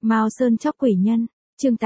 Mao Sơn chóc quỷ nhân, chương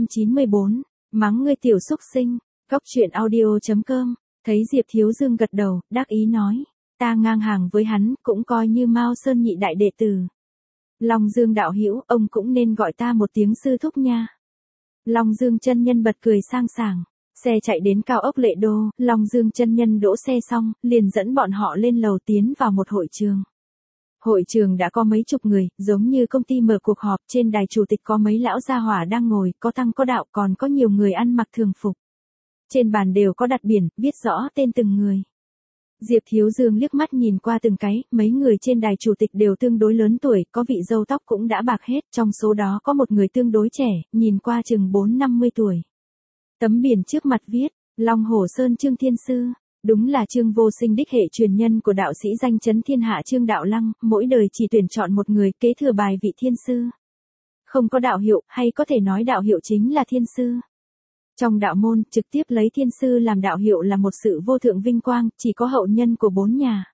894, mắng ngươi tiểu xúc sinh, Góc truyện audio.com, thấy Diệp Thiếu Dương gật đầu, đắc ý nói, ta ngang hàng với hắn, cũng coi như Mao Sơn nhị đại đệ tử. Long Dương đạo hữu, ông cũng nên gọi ta một tiếng sư thúc nha. Long Dương chân nhân bật cười sang sảng, xe chạy đến cao ốc Lệ Đô, Long Dương chân nhân đỗ xe xong, liền dẫn bọn họ lên lầu tiến vào một hội trường. Hội trường đã có mấy chục người, giống như công ty mở cuộc họp, trên đài chủ tịch có mấy lão gia hỏa đang ngồi, có tăng có đạo, còn có nhiều người ăn mặc thường phục. Trên bàn đều có đặt biển, viết rõ tên từng người. Diệp Thiếu Dương liếc mắt nhìn qua từng cái, mấy người trên đài chủ tịch đều tương đối lớn tuổi, có vị râu tóc cũng đã bạc hết, trong số đó có một người tương đối trẻ, nhìn qua chừng 4-50 tuổi. Tấm biển trước mặt viết, Long Hổ Sơn Trương Thiên Sư, đúng là Trương Vô Sinh đích hệ truyền nhân của đạo sĩ danh chấn thiên hạ Trương Đạo Lăng, mỗi đời chỉ tuyển chọn một người kế thừa bài vị thiên sư. Không có đạo hiệu, hay có thể nói đạo hiệu chính là thiên sư. Trong đạo môn, trực tiếp lấy thiên sư làm đạo hiệu là một sự vô thượng vinh quang, chỉ có hậu nhân của 4 nhà.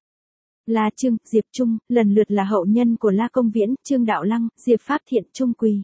La Trương, Diệp Trung, lần lượt là hậu nhân của La Công Viễn, Trương Đạo Lăng, Diệp Pháp Thiện, Trung Quỳ.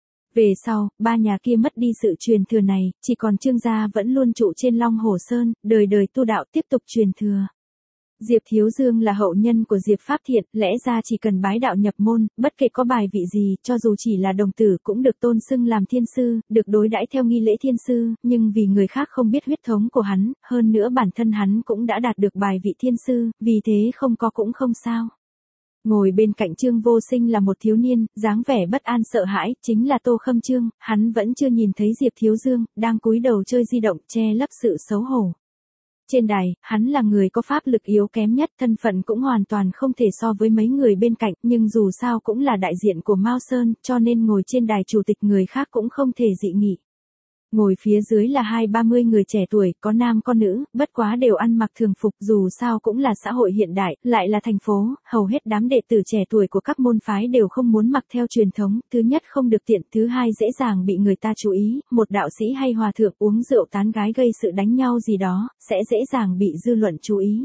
Về sau, 3 nhà kia mất đi sự truyền thừa này, chỉ còn Trương gia vẫn luôn trụ trên Long Hổ Sơn, đời đời tu đạo tiếp tục truyền thừa. Diệp Thiếu Dương là hậu nhân của Diệp Pháp Thiện, lẽ ra chỉ cần bái đạo nhập môn, bất kể có bài vị gì, cho dù chỉ là đồng tử cũng được tôn xưng làm thiên sư, được đối đãi theo nghi lễ thiên sư, nhưng vì người khác không biết huyết thống của hắn, hơn nữa bản thân hắn cũng đã đạt được bài vị thiên sư, vì thế không có cũng không sao. Ngồi bên cạnh Trương Vô Sinh là một thiếu niên, dáng vẻ bất an sợ hãi, chính là Tô Khâm Trương, hắn vẫn chưa nhìn thấy Diệp Thiếu Dương, đang cúi đầu chơi di động, che lấp sự xấu hổ. Trên đài, hắn là người có pháp lực yếu kém nhất, thân phận cũng hoàn toàn không thể so với mấy người bên cạnh, nhưng dù sao cũng là đại diện của Mao Sơn, cho nên ngồi trên đài chủ tịch người khác cũng không thể dị nghị. Ngồi phía dưới là 20-30 người trẻ tuổi, có nam có nữ, bất quá đều ăn mặc thường phục, dù sao cũng là xã hội hiện đại, lại là thành phố, hầu hết đám đệ tử trẻ tuổi của các môn phái đều không muốn mặc theo truyền thống, thứ nhất không được tiện, thứ hai dễ dàng bị người ta chú ý, một đạo sĩ hay hòa thượng uống rượu tán gái gây sự đánh nhau gì đó, sẽ dễ dàng bị dư luận chú ý.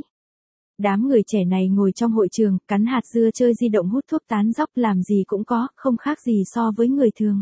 Đám người trẻ này ngồi trong hội trường, cắn hạt dưa chơi di động hút thuốc tán dóc làm gì cũng có, không khác gì so với người thường.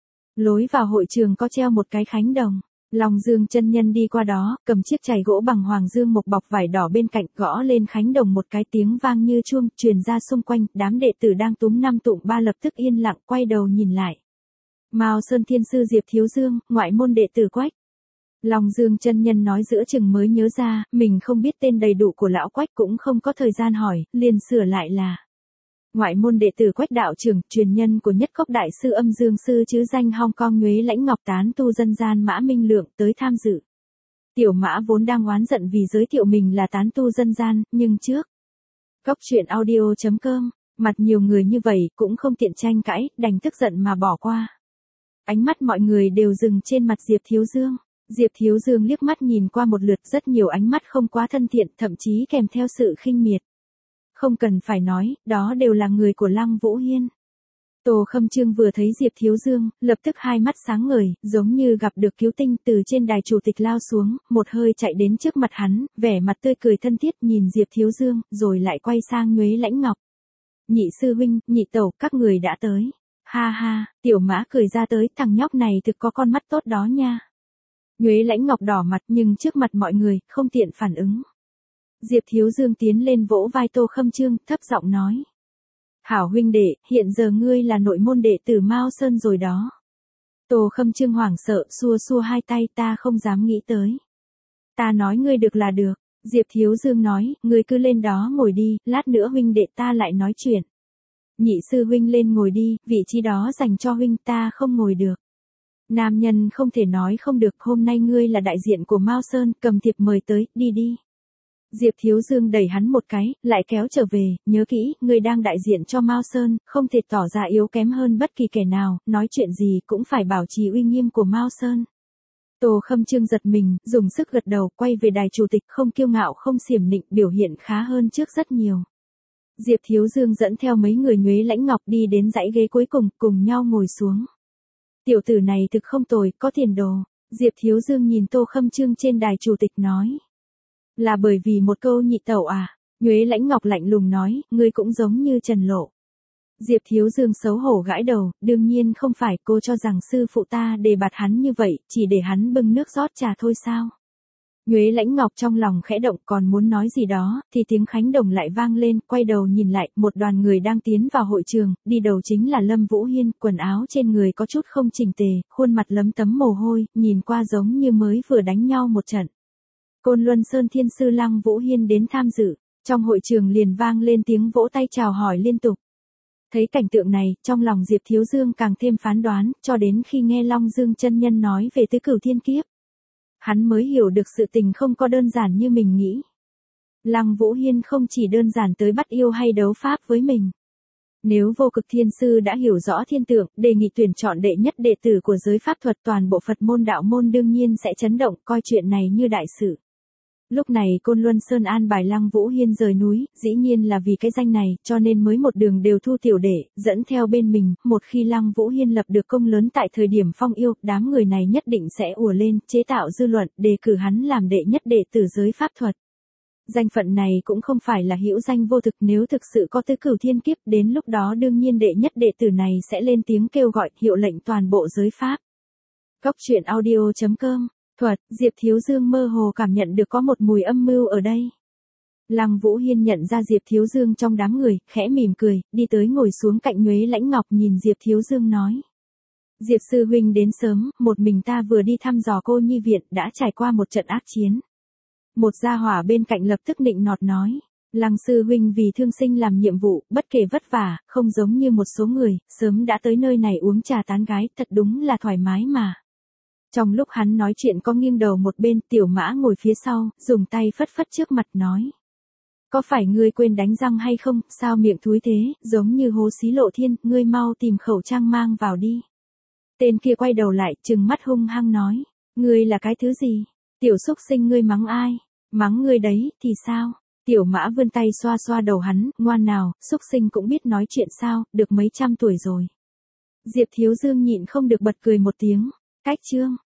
Lối vào hội trường có treo một cái khánh đồng. Long Dương chân nhân đi qua đó, cầm chiếc chày gỗ bằng hoàng dương mộc bọc vải đỏ bên cạnh, gõ lên khánh đồng một cái tiếng vang như chuông, truyền ra xung quanh, đám đệ tử đang túm năm tụng ba lập tức yên lặng, quay đầu nhìn lại. Mao Sơn Thiên Sư Diệp Thiếu Dương, ngoại môn đệ tử Quách. Long Dương chân nhân nói giữa chừng mới nhớ ra, mình không biết tên đầy đủ của lão Quách, cũng không có thời gian hỏi, liền sửa lại là ngoại môn đệ tử Quách đạo trưởng, truyền nhân của Nhất Cốc đại sư Âm Dương sư chứ danh Hong Kong Nhuế Lãnh Ngọc tán tu dân gian Mã Minh Lượng tới tham dự. Tiểu Mã vốn đang oán giận vì giới thiệu mình là tán tu dân gian, nhưng trước Góc truyện audio.com, mặt nhiều người như vậy cũng không tiện tranh cãi, đành tức giận mà bỏ qua. Ánh mắt mọi người đều dừng trên mặt Diệp Thiếu Dương. Diệp Thiếu Dương liếc mắt nhìn qua một lượt, rất nhiều ánh mắt không quá thân thiện, thậm chí kèm theo sự khinh miệt. Không cần phải nói, đó đều là người của Lăng Vũ Hiên. Tô Khâm Trương vừa thấy Diệp Thiếu Dương, lập tức hai mắt sáng ngời, giống như gặp được cứu tinh, từ trên đài chủ tịch lao xuống, một hơi chạy đến trước mặt hắn, vẻ mặt tươi cười thân thiết nhìn Diệp Thiếu Dương, rồi lại quay sang Nhuế Lãnh Ngọc. Nhị sư huynh, nhị tẩu, các người đã tới. Ha ha, Tiểu Mã cười ra tới, thằng nhóc này thực có con mắt tốt đó nha. Nhuế Lãnh Ngọc đỏ mặt nhưng trước mặt mọi người, không tiện phản ứng. Diệp Thiếu Dương tiến lên vỗ vai Tô Khâm Trương, thấp giọng nói. Hảo huynh đệ, hiện giờ ngươi là nội môn đệ tử Mao Sơn rồi đó. Tô Khâm Trương hoảng sợ, xua xua hai tay, ta không dám nghĩ tới. Ta nói ngươi được là được. Diệp Thiếu Dương nói, ngươi cứ lên đó ngồi đi, lát nữa huynh đệ ta lại nói chuyện. Nhị sư huynh lên ngồi đi, vị trí đó dành cho huynh, ta không ngồi được. Nam nhân không thể nói không được, hôm nay ngươi là đại diện của Mao Sơn, cầm thiệp mời tới, đi đi. Diệp Thiếu Dương đẩy hắn một cái, lại kéo trở về, nhớ kỹ, ngươi đang đại diện cho Mao Sơn, không thể tỏ ra yếu kém hơn bất kỳ kẻ nào, nói chuyện gì cũng phải bảo trì uy nghiêm của Mao Sơn. Tô Khâm Trương giật mình, dùng sức gật đầu, quay về đài chủ tịch, không kiêu ngạo không xiểm nịnh, biểu hiện khá hơn trước rất nhiều. Diệp Thiếu Dương dẫn theo mấy người Nhuế Lãnh Ngọc đi đến dãy ghế cuối cùng, cùng nhau ngồi xuống. Tiểu tử này thực không tồi, có tiền đồ. Diệp Thiếu Dương nhìn Tô Khâm Trương trên đài chủ tịch nói. Là bởi vì một câu nhị tẩu à? Nhuế Lãnh Ngọc lạnh lùng nói, ngươi cũng giống như Trần Lộ. Diệp Thiếu Dương xấu hổ gãi đầu, đương nhiên không phải, cô cho rằng sư phụ ta đề bạt hắn như vậy, chỉ để hắn bưng nước rót trà thôi sao? Nhuế Lãnh Ngọc trong lòng khẽ động còn muốn nói gì đó, thì tiếng khánh đồng lại vang lên, quay đầu nhìn lại, một đoàn người đang tiến vào hội trường, đi đầu chính là Lâm Vũ Hiên, quần áo trên người có chút không chỉnh tề, khuôn mặt lấm tấm mồ hôi, nhìn qua giống như mới vừa đánh nhau một trận. Côn Luân Sơn Thiên Sư Lăng Vũ Hiên đến tham dự, trong hội trường liền vang lên tiếng vỗ tay chào hỏi liên tục. Thấy cảnh tượng này, trong lòng Diệp Thiếu Dương càng thêm phán đoán, cho đến khi nghe Long Dương chân nhân nói về tứ cửu thiên kiếp. Hắn mới hiểu được sự tình không có đơn giản như mình nghĩ. Lăng Vũ Hiên không chỉ đơn giản tới bắt yêu hay đấu pháp với mình. Nếu Vô Cực Thiên Sư đã hiểu rõ thiên tượng, đề nghị tuyển chọn đệ nhất đệ tử của giới pháp thuật, toàn bộ Phật môn đạo môn đương nhiên sẽ chấn động, coi chuyện này như đại sự. Lúc này Côn Luân Sơn an bài Lăng Vũ Hiên rời núi, dĩ nhiên là vì cái danh này, cho nên mới một đường đều thu tiểu đệ, dẫn theo bên mình, một khi Lăng Vũ Hiên lập được công lớn tại thời điểm phong yêu, đám người này nhất định sẽ ùa lên, chế tạo dư luận, đề cử hắn làm đệ nhất đệ tử giới pháp thuật. Danh phận này cũng không phải là hữu danh vô thực, nếu thực sự có tứ cửu thiên kiếp, đến lúc đó đương nhiên đệ nhất đệ tử này sẽ lên tiếng kêu gọi, hiệu lệnh toàn bộ giới pháp. Góc truyện audio.com Thuật, Diệp Thiếu Dương mơ hồ cảm nhận được có một mùi âm mưu ở đây. Lăng Vũ Hiên nhận ra Diệp Thiếu Dương trong đám người, khẽ mỉm cười, đi tới ngồi xuống cạnh Nhuế Lãnh Ngọc nhìn Diệp Thiếu Dương nói. Diệp sư huynh đến sớm, một mình ta vừa đi thăm dò Cô Nhi viện, đã trải qua một trận ác chiến. Một gia hỏa bên cạnh lập tức nịnh nọt nói. Lăng sư huynh vì thương sinh làm nhiệm vụ, bất kể vất vả, không giống như một số người, sớm đã tới nơi này uống trà tán gái, thật đúng là thoải mái mà. Trong lúc hắn nói chuyện có nghiêng đầu một bên, Tiểu Mã ngồi phía sau, dùng tay phất phất trước mặt nói. Có phải ngươi quên đánh răng hay không, sao miệng thúi thế, giống như hố xí lộ thiên, ngươi mau tìm khẩu trang mang vào đi. Tên kia quay đầu lại, trừng mắt hung hăng nói. Ngươi là cái thứ gì? Tiểu xúc sinh, ngươi mắng ai? Mắng ngươi đấy, thì sao? Tiểu Mã vươn tay xoa xoa đầu hắn, ngoan nào, xúc sinh cũng biết nói chuyện sao, được mấy trăm tuổi rồi. Diệp Thiếu Dương nhịn không được bật cười một tiếng. Cách chương